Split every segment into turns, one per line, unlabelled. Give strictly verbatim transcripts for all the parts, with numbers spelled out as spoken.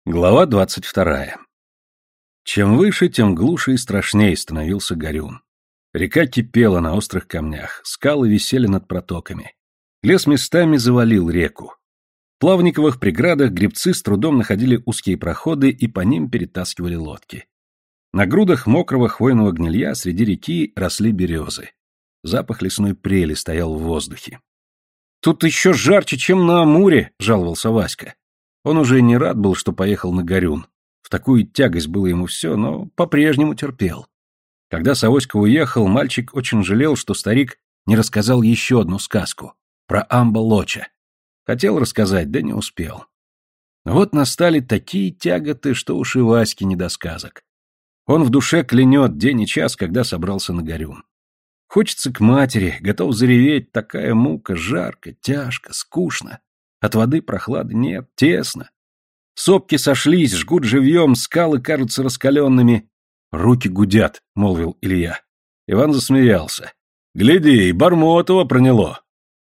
Глава двадцать вторая. Чем выше, тем глуше и страшнее становился Горюн. Река кипела на острых камнях, скалы висели над протоками. Лес местами завалил реку. В плавниковых преградах гребцы с трудом находили узкие проходы и по ним перетаскивали лодки. На грудах мокрого хвойного гнилья среди реки росли березы. Запах лесной прели стоял в воздухе. «Тут еще жарче, чем на Амуре», — жаловался Васька. Он уже не рад был, что поехал на Горюн. В такую тягость было ему все, но по-прежнему терпел. Когда Савоська уехал, мальчик очень жалел, что старик не рассказал еще одну сказку про Амба-Лоча. Хотел рассказать, да не успел. Вот настали такие тяготы, что уж и Ваське не до сказок. Он в душе клянет день и час, когда собрался на Горюн. Хочется к матери, готов зареветь, такая мука, жарко, тяжко, скучно. От воды прохлады нет, тесно. Сопки сошлись, жгут живьем, скалы кажутся раскаленными. «Руки гудят», — молвил Илья. Иван засмеялся. «Гляди, и Бармотова проняло».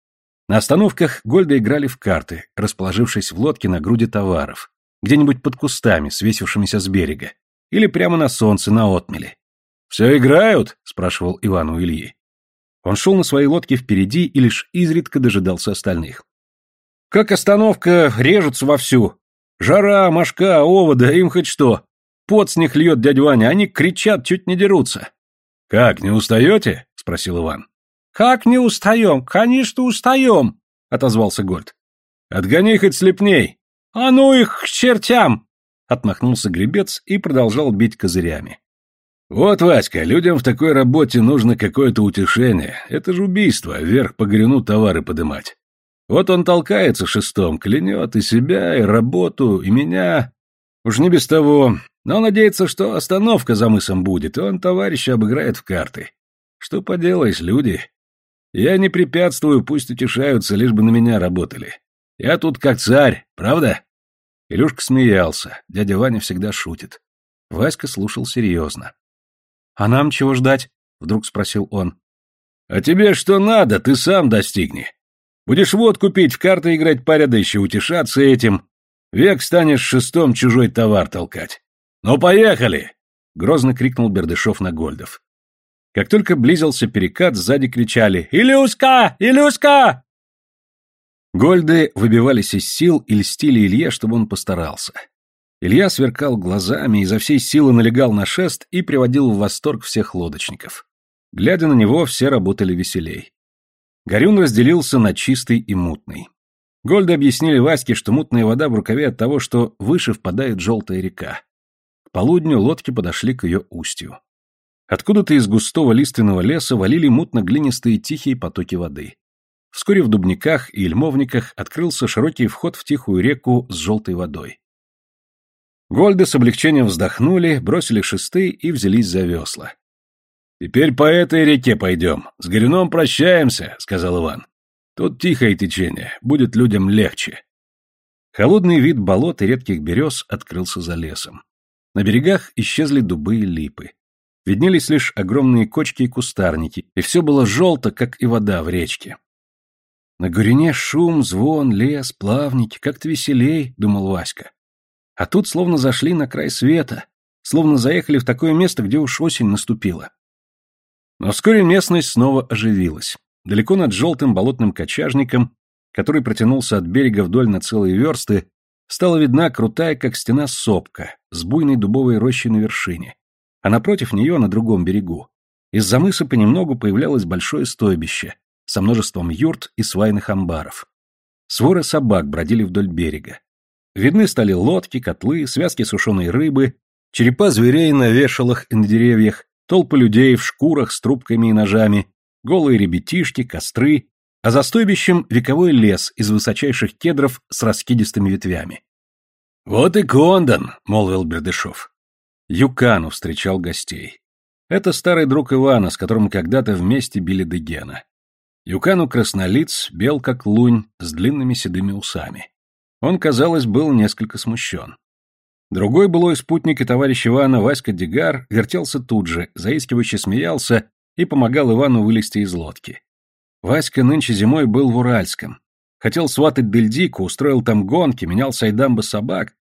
На остановках Гольда играли в карты, расположившись в лодке на груди товаров, где-нибудь под кустами, свесившимися с берега, или прямо на солнце, на отмеле. «Все играют?» — спрашивал Иван у Ильи. Он шел на своей лодке впереди и лишь изредка дожидался остальных. «Как остановка, режутся вовсю. Жара, мошка, овода, им хоть что. Пот с них льет дядя Ваня, они кричат, чуть не дерутся». «Как, не устаете?» — спросил Иван. «Как не устаем? Конечно, устаем!» — отозвался Гольд. «Отгони хоть слепней!» «А ну их к чертям!» — отмахнулся гребец и продолжал бить козырями. «Вот, Васька, людям в такой работе нужно какое-то утешение. Это же убийство, вверх по Горюну товары подымать. Вот он толкается шестом, клянет и себя, и работу, и меня. Уж не без того. Но надеется, что остановка за мысом будет, и он товарища обыграет в карты. Что поделаешь, люди? Я не препятствую, пусть утешаются, лишь бы на меня работали. Я тут как царь, правда?» Илюшка смеялся, дядя Ваня всегда шутит. Васька слушал серьезно. «А нам чего ждать?» — вдруг спросил он. «А тебе что надо, ты сам достигни. Будешь водку пить, в карты играть порядочно, утешаться этим. Век станешь шестом чужой товар толкать. Ну, поехали!» — грозно крикнул Бердышев на Гольдов. Как только близился перекат, сзади кричали «Илюшка! Илюшка!». Гольды выбивались из сил и льстили Илье, чтобы он постарался. Илья сверкал глазами, изо всей силы налегал на шест и приводил в восторг всех лодочников. Глядя на него, все работали веселей. Горюн разделился на чистый и мутный. Гольды объяснили Ваське, что мутная вода в рукаве от того, что выше впадает желтая река. К полудню лодки подошли к ее устью. Откуда-то из густого лиственного леса валили мутно-глинистые тихие потоки воды. Вскоре в дубниках и ельмовниках открылся широкий вход в тихую реку с желтой водой. Гольды с облегчением вздохнули, бросили шесты и взялись за весла. «Теперь по этой реке пойдем. С Горюном прощаемся», — сказал Иван. «Тут тихое течение, будет людям легче». Холодный вид болот и редких берез открылся за лесом. На берегах исчезли дубы и липы. Виднелись лишь огромные кочки и кустарники, и все было желто, как и вода в речке. «На Горюне шум, звон, лес, плавники, как-то веселей», — думал Васька. А тут словно зашли на край света, словно заехали в такое место, где уж осень наступила. Но вскоре местность снова оживилась. Далеко над желтым болотным кочажником, который протянулся от берега вдоль на целые версты, стала видна крутая, как стена, сопка с буйной дубовой рощей на вершине, а напротив нее, на другом берегу, из-за мыса понемногу появлялось большое стойбище со множеством юрт и свайных амбаров. Своры собак бродили вдоль берега. Видны стали лодки, котлы, связки сушеной рыбы, черепа зверей на вешалах и на деревьях, толпы людей в шкурах с трубками и ножами, голые ребятишки, костры, а за стойбищем вековой лес из высочайших кедров с раскидистыми ветвями. «Вот и Кондон», — молвил Бердышев. Юкану встречал гостей. Это старый друг Ивана, с которым когда-то вместе били Дегена. Юкану краснолиц, бел как лунь, с длинными седыми усами. Он, казалось, был несколько смущен. Другой былой спутник и товарищ Ивана, Васька Дегар, вертелся тут же, заискивающе смеялся и помогал Ивану вылезти из лодки. Васька нынче зимой был в Уральском. Хотел сватать Дыльдику, устроил там гонки, менял сайдамбы собак,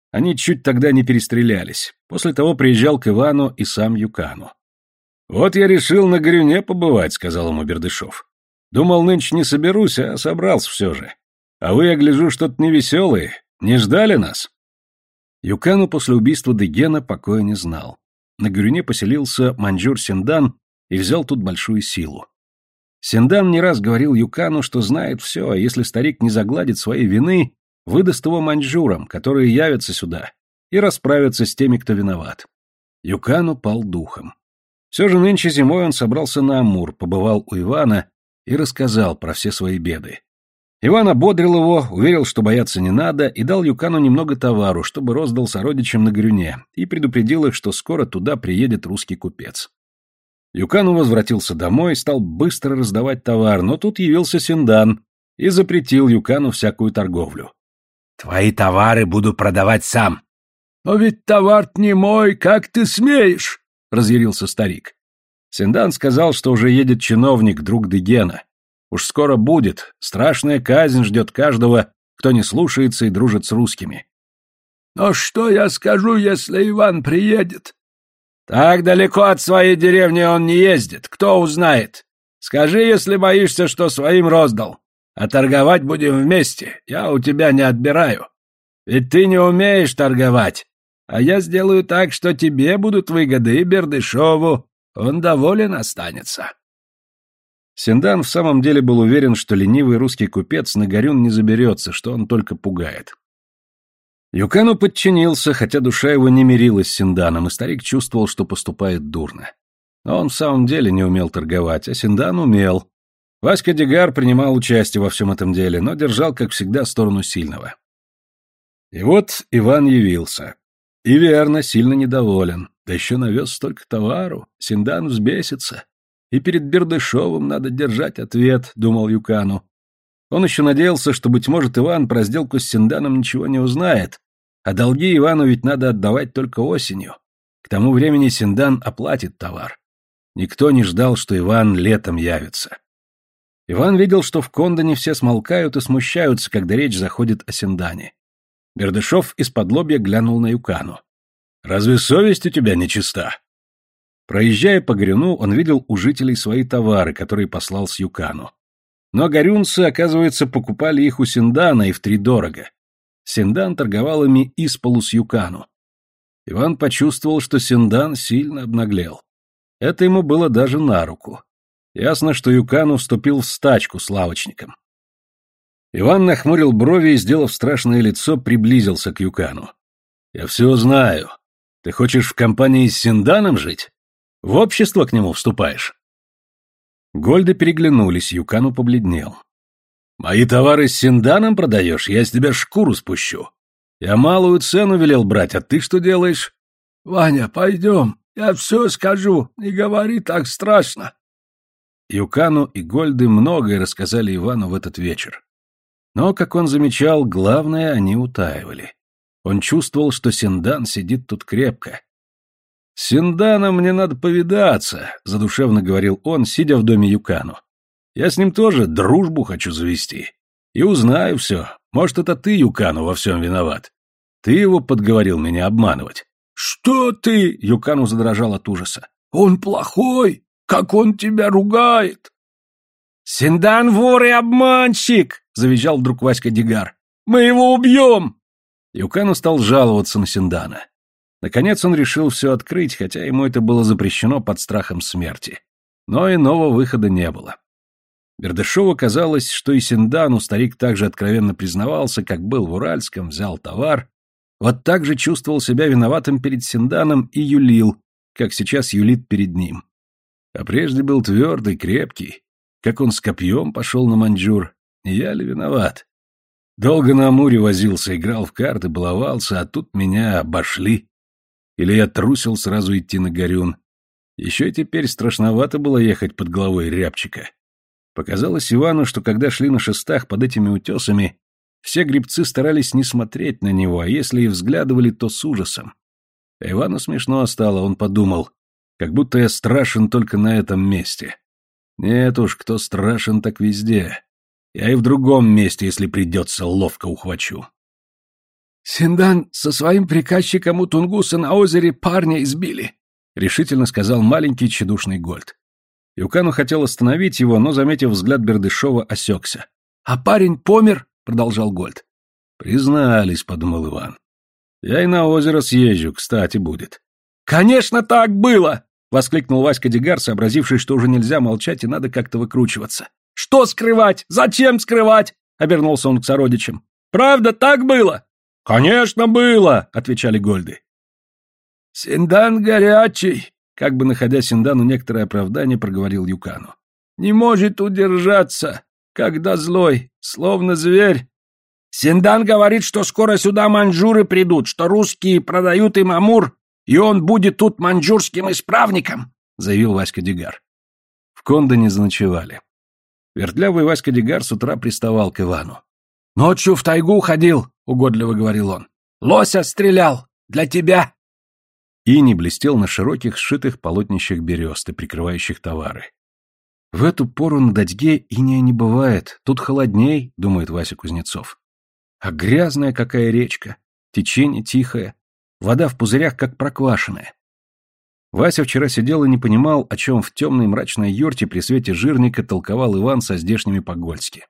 Они чуть тогда не перестрелялись. После того приезжал к Ивану и сам Юкану. «Вот я решил на Горюне побывать», — сказал ему Бердышев. «Думал, нынче не соберусь, а собрался все же. А вы, я гляжу, что-то невеселые. Не ждали нас?» Юкану после убийства Дегена покоя не знал. На Горюне поселился маньчжур Синдан и взял тут большую силу. Синдан не раз говорил Юкану, что знает все, а если старик не загладит своей вины, выдаст его маньчжурам, которые явятся сюда, и расправятся с теми, кто виноват. Юкану пал духом. Все же нынче зимой он собрался на Амур, побывал у Ивана и рассказал про все свои беды. Иван ободрил его, уверил, что бояться не надо, и дал Юкану немного товару, чтобы роздал сородичам на Горюне, и предупредил их, что скоро туда приедет русский купец. Юкану возвратился домой и стал быстро раздавать товар, но тут явился Синдан и запретил Юкану всякую торговлю.
«Твои товары буду продавать сам».
«Но ведь товар не мой, как ты смеешь?» — разъярился старик.
Синдан сказал, что уже едет чиновник, друг Дегена. Уж скоро будет, страшная казнь ждет каждого, кто не слушается и дружит с русскими.
«Но что я скажу, если Иван приедет?»
«Так далеко от своей деревни он не ездит, кто узнает? Скажи, если боишься, что своим роздал. А торговать будем вместе, я у тебя не отбираю. Ведь ты не умеешь торговать, а я сделаю так, что тебе будут выгоды, и Бердышеву он доволен останется».
Синдан в самом деле был уверен, что ленивый русский купец на Горюн не заберется, что он только пугает. Юкану подчинился, хотя душа его не мирилась с Синданом, и старик чувствовал, что поступает дурно. Но он в самом деле не умел торговать, а Синдан умел. Васька Дегар принимал участие во всем этом деле, но держал, как всегда, сторону сильного. И вот Иван явился. И верно, сильно недоволен. Да еще навез столько товару. Синдан взбесится. И перед Бердышевым надо держать ответ, думал Юкану. Он еще надеялся, что, быть может, Иван про сделку с Синданом ничего не узнает, а долги Ивану ведь надо отдавать только осенью. К тому времени Синдан оплатит товар. Никто не ждал, что Иван летом явится. Иван видел, что в Кондоне все смолкают и смущаются, когда речь заходит о Синдане. Бердышев из-под лобья глянул на Юкану. «Разве совесть у тебя нечиста?» Проезжая по Горюну, он видел у жителей свои товары, которые послал с Юкану. Но горюнцы, оказывается, покупали их у Синдана и втридорого. Синдан торговал ими исполу с Юкану. Иван почувствовал, что Синдан сильно обнаглел. Это ему было даже на руку. Ясно, что Юкану вступил в стачку с лавочником. Иван нахмурил брови и, сделав страшное лицо, приблизился к Юкану. «Я все знаю. Ты хочешь в компании с Синданом жить? В общество к нему вступаешь?» Гольды переглянулись, Юкану побледнел. «Мои товары с Синданом продаешь? Я с тебя шкуру спущу. Я малую цену велел брать, а ты что делаешь?»
«Ваня, пойдем, я все скажу, не говори так страшно».
Юкану и Гольды многое рассказали Ивану в этот вечер. Но, как он замечал, главное они утаивали. Он чувствовал, что Синдан сидит тут крепко. «С Синданом мне надо повидаться», — задушевно говорил он, сидя в доме Юкану. «Я с ним тоже дружбу хочу завести. И узнаю все. Может, это ты, Юкану, во всем виноват. Ты его подговорил меня обманывать».
«Что ты?» — Юкану задрожал от ужаса. «Он плохой! Как он тебя ругает!»
«Синдан вор и обманщик!» — завизжал вдруг Васька Дегар.
«Мы его убьем!»
Юкану стал жаловаться на Синдана. Наконец он решил все открыть, хотя ему это было запрещено под страхом смерти. Но иного выхода не было. Бердышеву казалось, что и Синдану старик так же откровенно признавался, как был в Уральском, взял товар, вот так же чувствовал себя виноватым перед Синданом и юлил, как сейчас юлит перед ним. А прежде был твердый, крепкий, как он с копьем пошел на маньчжур, не я ли виноват? Долго на Амуре возился, играл в карты, баловался, а тут меня обошли. Или я трусил сразу идти на Горюн. Еще и теперь страшновато было ехать под головой рябчика. Показалось Ивану, что когда шли на шестах под этими утесами, все гребцы старались не смотреть на него, а если и взглядывали, то с ужасом. А Ивану смешно стало, он подумал, как будто я страшен только на этом месте. Нет уж, кто страшен, так везде. Я и в другом месте, если придется, ловко ухвачу.
Синдан со своим приказчиком у Тунгуса на озере парня избили, — решительно сказал маленький тщедушный Гольд.
Юкану хотел остановить его, но, заметив взгляд Бердышева, осекся.
— А парень помер, — продолжал Гольд.
— Признались, — подумал Иван. — Я и на озеро съезжу, кстати, будет.
— Конечно, так было! — воскликнул Васька Дигар, сообразивший, что уже нельзя молчать и надо как-то выкручиваться. — Что скрывать? Зачем скрывать? — обернулся он к сородичам. — Правда, так было? — Конечно, было, — отвечали Гольды. — Синдан горячий, — как бы находя Синдану некоторое оправдание, проговорил Юкану. — Не может удержаться, когда злой, словно зверь. Синдан говорит, что скоро сюда маньчжуры придут, что русские продают им амур, и он будет тут маньчжурским исправником, — заявил Васька Дигар.
В Кондоне заночевали. Вертлявый Васька Дигар с утра приставал к Ивану.
— Ночью в тайгу ходил, — угодливо говорил он. — Лося стрелял. Для тебя.
Иней блестел на широких, сшитых полотнищах бересты, прикрывающих товары. В эту пору на Дадьге инея не бывает, тут холодней, думает Вася Кузнецов. А грязная какая речка, течение тихое, вода в пузырях как проквашенная. Вася вчера сидел и не понимал, о чем в темной мрачной юрте при свете жирника толковал Иван со здешними по-гольски.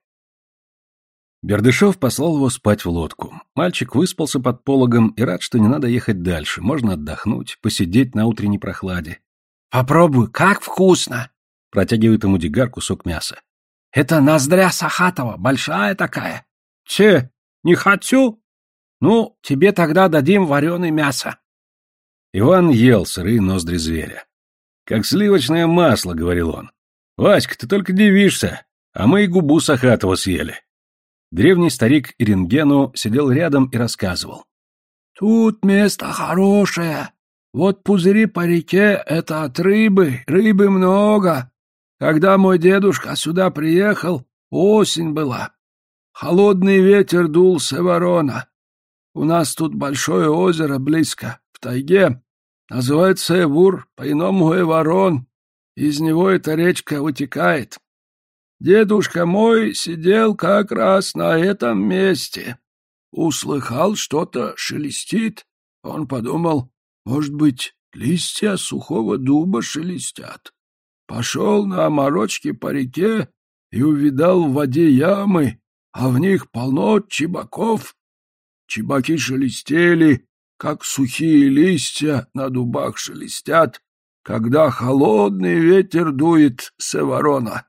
Бердышев послал его спать в лодку. Мальчик выспался под пологом и рад, что не надо ехать дальше, можно отдохнуть, посидеть на утренней прохладе.
— Попробуй, как вкусно! — протягивает ему Дигар кусок мяса. — Это ноздря Сахатова, большая такая. — Че, не хочу? — Ну, тебе тогда дадим вареное мясо.
Иван ел сырые ноздри зверя. «Как сливочное масло», — говорил он. «Васька, ты только дивишься, а мы и губу Сахатова съели». Древний старик Ирингену сидел рядом и рассказывал.
«Тут место хорошее. Вот пузыри по реке — это от рыбы, рыбы много. Когда мой дедушка сюда приехал, осень была. Холодный ветер дул с Эворона. У нас тут большое озеро близко, в тайге. Называется Эвур, по-иному Эворон. Из него эта речка вытекает. Дедушка мой сидел как раз на этом месте. Услыхал, что-то шелестит. Он подумал, может быть, листья сухого дуба шелестят. Пошел на оморочки по реке и увидал в воде ямы, а в них полно чебаков. Чебаки шелестели, как сухие листья на дубах шелестят, когда холодный ветер дует с Эворона.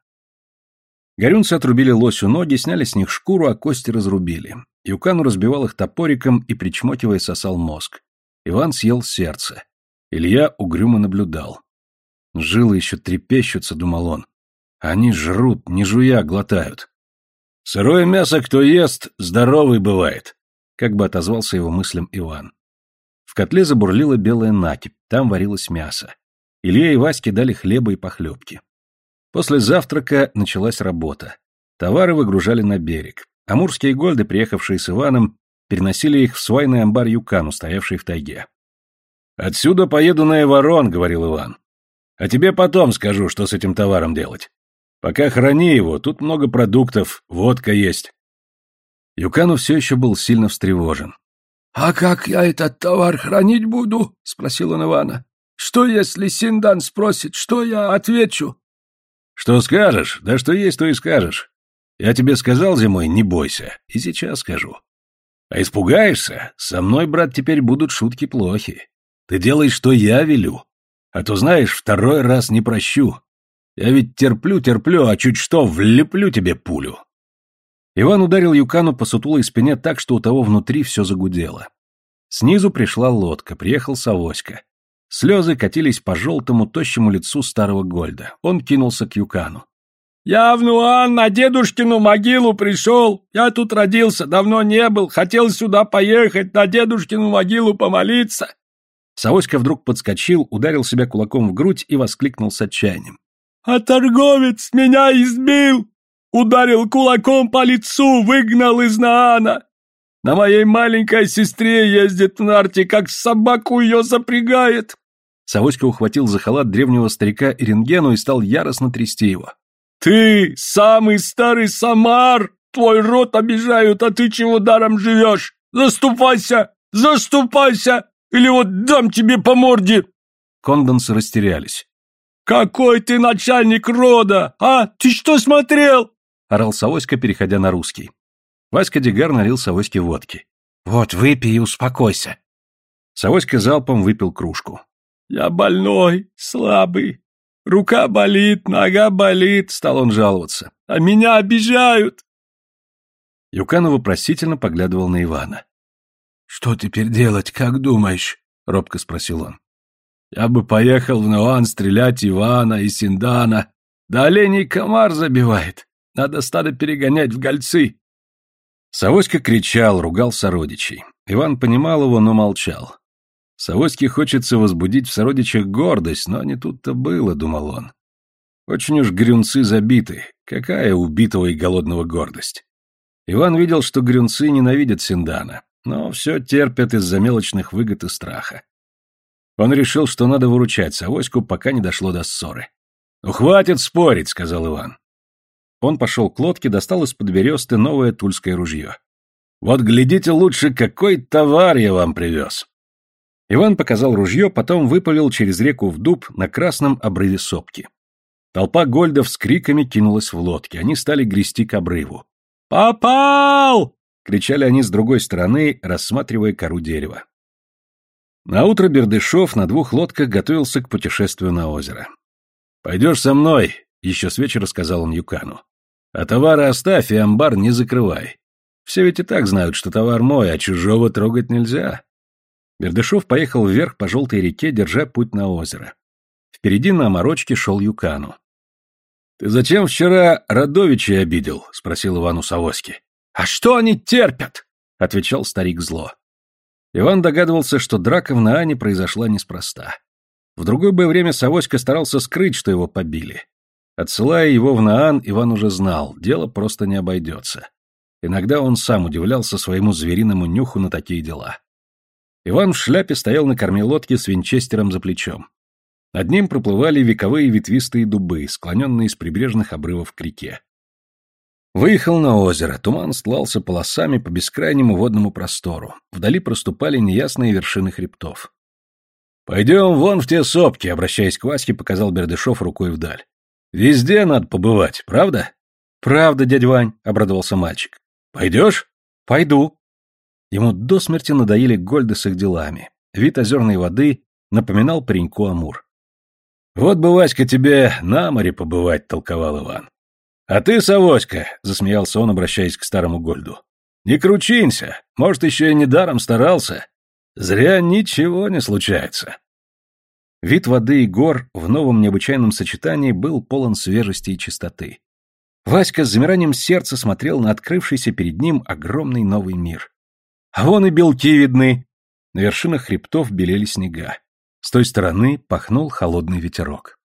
Горюнцы отрубили лосю ноги, сняли с них шкуру, а кости разрубили. Юкану разбивал их топориком и, причмокивая, сосал мозг. Иван съел сердце. Илья угрюмо наблюдал. Жилы еще трепещутся, думал он. Они жрут, не жуя, глотают. «Сырое мясо кто ест, здоровый бывает», — как бы отозвался его мыслям Иван. В котле забурлила белая накипь, там варилось мясо. Илье и Ваське дали хлеба и похлебки. После завтрака началась работа. Товары выгружали на берег. Амурские гольды, приехавшие с Иваном, переносили их в свайный амбар Юкану, стоявший в тайге. «Отсюда поеду на Эворон», — говорил Иван. «А тебе потом скажу, что с этим товаром делать. Пока храни его, тут много продуктов, водка есть». Юкану все еще был сильно встревожен.
«А как я этот товар хранить буду?» — спросил он Ивана. «Что, если Синдан спросит, что я отвечу?»
«Что скажешь? Да что есть, то и скажешь. Я тебе сказал зимой, не бойся, и сейчас скажу. А испугаешься? Со мной, брат, теперь будут шутки плохи. Ты делай, что я велю. А то, знаешь, второй раз не прощу. Я ведь терплю-терплю, а чуть что, влеплю тебе пулю». Иван ударил Юкану по сутулой спине так, что у того внутри все загудело. Снизу пришла лодка, приехал Савоська. Слезы катились по желтому, тощему лицу старого Гольда. Он кинулся к Юкану.
«Я в Нуан на дедушкину могилу пришел. Я тут родился, давно не был. Хотел сюда поехать, на дедушкину могилу помолиться».
Савоська вдруг подскочил, ударил себя кулаком в грудь и воскликнул с отчаянием.
«А торговец меня избил! Ударил кулаком по лицу, выгнал из Наана! На моей маленькой сестре ездит в нарте, как собаку ее запрягает!»
Савоська ухватил за халат древнего старика Ирингену и стал яростно трясти его.
«Ты самый старый Самар! Твой род обижают, а ты чего даром живешь?
Заступайся! Заступайся! Или вот дам тебе по морде!»
Кондонсы растерялись.
«Какой ты начальник рода, а? Ты что смотрел?»
— орал Савоська, переходя на русский. Васька Дегар налил Савоське водки. «Вот, выпей и успокойся». Савоська залпом выпил кружку.
«Я больной, слабый. Рука болит, нога болит», — стал он жаловаться. «А меня обижают».
Юканов вопросительно поглядывал на Ивана.
«Что теперь делать, как думаешь?» — робко спросил он.
«Я бы поехал в Ноан стрелять Ивана и Синдана. Да оленей комар забивает. Надо стадо перегонять в гольцы».
Савоська кричал, ругал сородичей. Иван понимал его, но молчал. Савоське хочется возбудить в сородичах гордость, но не тут-то было, думал он. Очень уж грюнцы забиты. Какая убитого и голодного гордость? Иван видел, что грюнцы ненавидят Синдана, но все терпят из-за мелочных выгод и страха. Он решил, что надо выручать Савоську, пока не дошло до ссоры. «Ну, хватит спорить», — сказал Иван. Он пошел к лодке, достал из-под бересты новое тульское ружье. «Вот глядите лучше, какой товар я вам привез». Иван показал ружье, потом выпалил через реку в дуб на красном обрыве сопки. Толпа гольдов с криками кинулась в лодки, они стали грести к обрыву. «Попал!» — кричали они с другой стороны, рассматривая кору дерева. Наутро Бердышев на двух лодках готовился к путешествию на озеро. «Пойдешь со мной», — еще с вечера сказал он Юкану. «А товары оставь и амбар не закрывай. Все ведь и так знают, что товар мой, а чужого трогать нельзя». Бердышев поехал вверх по желтой реке, держа путь на озеро. Впереди на оморочке шел Юкану. «Ты зачем вчера Радовичей обидел?» — спросил Иван у Савоськи.
«А что они терпят?»
— отвечал старик зло. Иван догадывался, что драка в Наане произошла неспроста. В другое бы время Савоська старался скрыть, что его побили. Отсылая его в Наан, Иван уже знал, дело просто не обойдется. Иногда он сам удивлялся своему звериному нюху на такие дела. Иван в шляпе стоял на корме лодки с винчестером за плечом. Над ним проплывали вековые ветвистые дубы, склоненные с прибрежных обрывов к реке. Выехал на озеро, туман стлался полосами по бескрайнему водному простору. Вдали проступали неясные вершины хребтов. «Пойдем вон в те сопки», — обращаясь к Ваське, показал Бердышев рукой вдаль. «Везде надо побывать, правда?» «Правда, дядь Вань», — обрадовался мальчик. «Пойдешь?» «Пойду». Ему до смерти надоели гольды с их делами. Вид озерной воды напоминал пареньку Амур. «Вот бы, Васька, тебе на море побывать», — толковал Иван. «А ты, Савоська», — засмеялся он, обращаясь к старому гольду, — «не кручинься, может, еще и недаром старался. Зря ничего не случается». Вид воды и гор в новом необычайном сочетании был полон свежести и чистоты. Васька с замиранием сердца смотрел на открывшийся перед ним огромный новый мир. А вон и белки видны. На вершинах хребтов белели снега. С той стороны пахнул холодный ветерок.